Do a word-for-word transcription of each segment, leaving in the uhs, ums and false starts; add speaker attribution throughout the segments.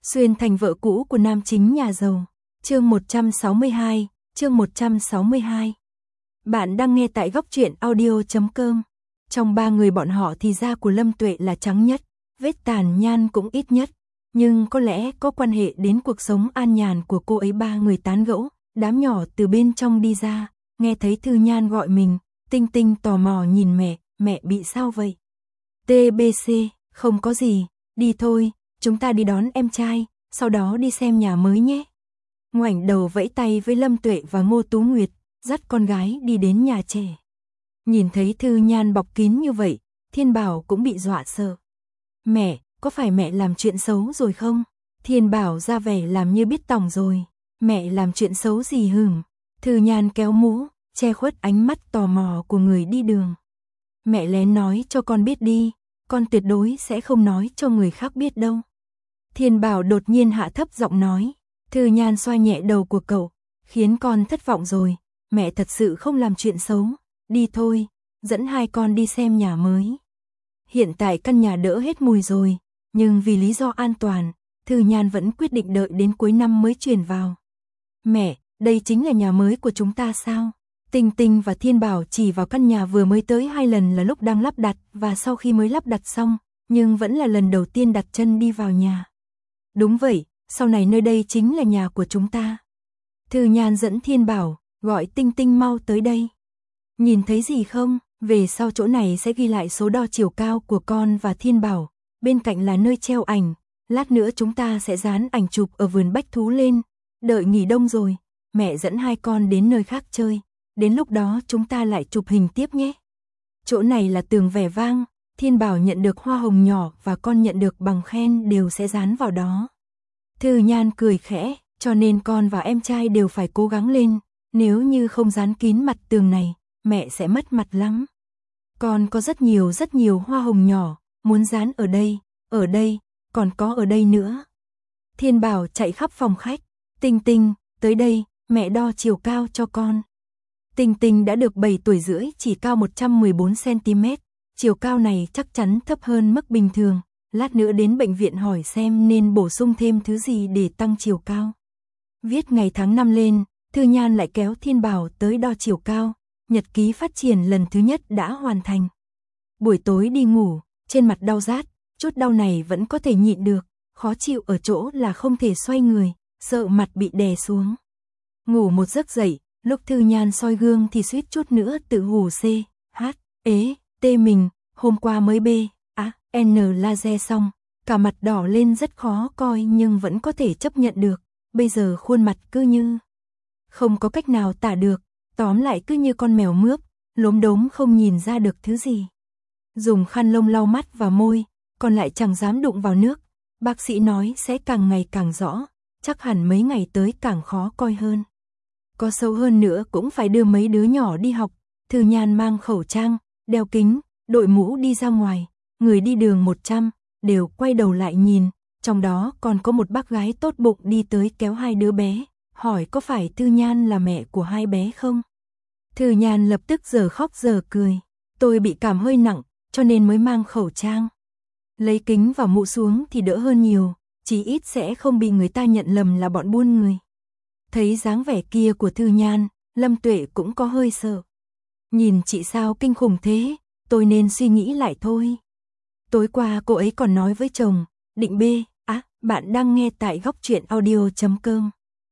Speaker 1: Xuyên thành vợ cũ của nam chính nhà giàu. Chương một trăm sáu mươi hai, chương một trăm sáu mươi hai. Bạn đang nghe tại góc truyện audio chấm com. Trong ba người bọn họ thì da của Lâm Tuệ là trắng nhất, vết tàn nhan cũng ít nhất, nhưng có lẽ có quan hệ đến cuộc sống an nhàn của cô ấy. Ba người tán gẫu, đám nhỏ từ bên trong đi ra, nghe thấy Thư Nhan gọi mình, Tinh Tinh tò mò nhìn mẹ, mẹ bị sao vậy? tê bê xê, không có gì, đi thôi, chúng ta đi đón em trai, sau đó đi xem nhà mới nhé. Ngoảnh đầu vẫy tay với Lâm Tuệ và Ngô Tú Nguyệt, dắt con gái đi đến nhà trẻ. Nhìn thấy Thư Nhan bọc kín như vậy, Thiên Bảo cũng bị dọa sợ. Mẹ, có phải mẹ làm chuyện xấu rồi không? Thiên Bảo ra vẻ làm như biết tỏng rồi. Mẹ làm chuyện xấu gì hửm? Thư Nhan kéo mũ, che khuất ánh mắt tò mò của người đi đường. Mẹ lén nói cho con biết đi, con tuyệt đối sẽ không nói cho người khác biết đâu. Thiên Bảo đột nhiên hạ thấp giọng nói. Thư Nhan xoa nhẹ đầu của cậu, khiến con thất vọng rồi, mẹ thật sự không làm chuyện xấu, đi thôi, dẫn hai con đi xem nhà mới. Hiện tại căn nhà đỡ hết mùi rồi, nhưng vì lý do an toàn, Thư Nhan vẫn quyết định đợi đến cuối năm mới chuyển vào. Mẹ, đây chính là nhà mới của chúng ta sao? Tinh Tinh và Thiên Bảo chỉ vào căn nhà vừa mới tới hai lần là lúc đang lắp đặt và sau khi mới lắp đặt xong, nhưng vẫn là lần đầu tiên đặt chân đi vào nhà. Đúng vậy, sau này nơi đây chính là nhà của chúng ta. Thư Nhan dẫn Thiên Bảo, gọi Tinh Tinh mau tới đây. Nhìn thấy gì không? Về sau chỗ này sẽ ghi lại số đo chiều cao của con và Thiên Bảo, bên cạnh là nơi treo ảnh, lát nữa chúng ta sẽ dán ảnh chụp ở vườn bách thú lên. Đợi nghỉ đông rồi, mẹ dẫn hai con đến nơi khác chơi, đến lúc đó chúng ta lại chụp hình tiếp nhé. Chỗ này là tường vẻ vang, Thiên Bảo nhận được hoa hồng nhỏ và con nhận được bằng khen đều sẽ dán vào đó. Thư Nhan cười khẽ, cho nên con và em trai đều phải cố gắng lên, nếu như không dán kín mặt tường này, mẹ sẽ mất mặt lắm. Con có rất nhiều rất nhiều hoa hồng nhỏ, muốn dán ở đây, ở đây, còn có ở đây nữa. Thiên Bảo chạy khắp phòng khách, Tinh Tinh, tới đây, mẹ đo chiều cao cho con. Tinh Tinh đã được bảy tuổi rưỡi, chỉ cao một trăm mười bốn xăng ti mét, chiều cao này chắc chắn thấp hơn mức bình thường. Lát nữa đến bệnh viện hỏi xem nên bổ sung thêm thứ gì để tăng chiều cao. Viết ngày tháng năm lên, Thư Nhan lại kéo Thiên Bảo tới đo chiều cao. Nhật ký phát triển lần thứ nhất đã hoàn thành. Buổi tối đi ngủ, trên mặt đau rát, chút đau này vẫn có thể nhịn được, khó chịu ở chỗ là không thể xoay người, sợ mặt bị đè xuống. Ngủ một giấc dậy, lúc Thư Nhan soi gương thì suýt chút nữa tự hù c, h, ế, tê mình, hôm qua mới b, a, n laser xong, cả mặt đỏ lên rất khó coi nhưng vẫn có thể chấp nhận được, bây giờ khuôn mặt cứ như không có cách nào tả được, tóm lại cứ như con mèo mướp, lốm đốm không nhìn ra được thứ gì. Dùng khăn lông lau mắt và môi, còn lại chẳng dám đụng vào nước, bác sĩ nói sẽ càng ngày càng rõ, chắc hẳn mấy ngày tới càng khó coi hơn. Có sâu hơn nữa cũng phải đưa mấy đứa nhỏ đi học. Thư Nhan mang khẩu trang, đeo kính, đội mũ đi ra ngoài, người đi đường một trăm, đều quay đầu lại nhìn, trong đó còn có một bác gái tốt bụng đi tới kéo hai đứa bé, hỏi có phải Thư Nhan là mẹ của hai bé không? Thư Nhan lập tức giờ khóc giờ cười, tôi bị cảm hơi nặng, cho nên mới mang khẩu trang. Lấy kính và mũ xuống thì đỡ hơn nhiều, chí ít sẽ không bị người ta nhận lầm là bọn buôn người. Thấy dáng vẻ kia của Thư Nhan, Lâm Tuệ cũng có hơi sợ. Nhìn chị sao kinh khủng thế, tôi nên suy nghĩ lại thôi. Tối qua cô ấy còn nói với chồng, định bê, á, à, bạn đang nghe tại góc truyện audio chấm com.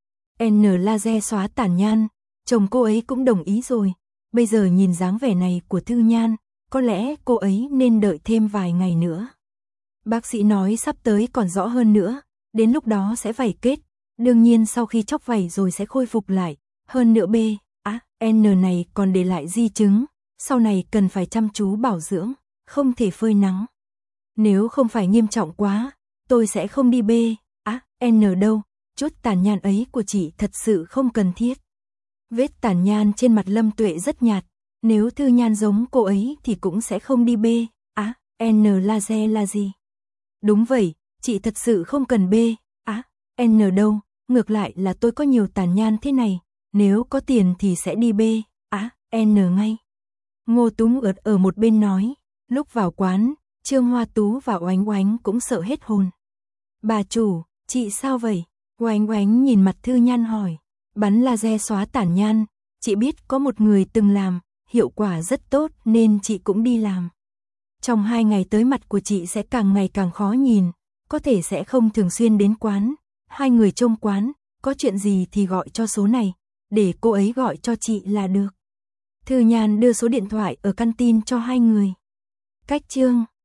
Speaker 1: N laser xóa tàn nhan, chồng cô ấy cũng đồng ý rồi. Bây giờ nhìn dáng vẻ này của Thư Nhan, có lẽ cô ấy nên đợi thêm vài ngày nữa. Bác sĩ nói sắp tới còn rõ hơn nữa, đến lúc đó sẽ vảy kết. Đương nhiên sau khi chóc vảy rồi sẽ khôi phục lại, hơn nữa B, á, N này còn để lại di chứng, sau này cần phải chăm chú bảo dưỡng, không thể phơi nắng. Nếu không phải nghiêm trọng quá, tôi sẽ không đi B, á, N đâu, chút tàn nhan ấy của chị thật sự không cần thiết. Vết tàn nhan trên mặt Lâm Tuệ rất nhạt, nếu Thư Nhan giống cô ấy thì cũng sẽ không đi B, á, N laser là gì? Đúng vậy, chị thật sự không cần B, á, N đâu. Ngược lại là tôi có nhiều tàn nhan thế này, nếu có tiền thì sẽ đi B, á, N ngay. Ngô Tú Nguyệt ở một bên nói, lúc vào quán, Trương Hoa Tú và Oánh Oánh cũng sợ hết hồn. Bà chủ, Chị sao vậy? Oánh Oánh nhìn mặt Thư Nhan hỏi. Bắn laser xóa tản nhan, chị biết có một người từng làm, hiệu quả rất tốt nên chị cũng đi làm. Trong hai ngày tới mặt của chị sẽ càng ngày càng khó nhìn, có thể sẽ không thường xuyên đến quán. Hai người trông quán, có chuyện gì thì gọi cho số này, để cô ấy gọi cho chị là được. Thư Nhan đưa số điện thoại ở căn tin cho hai người. Cách chương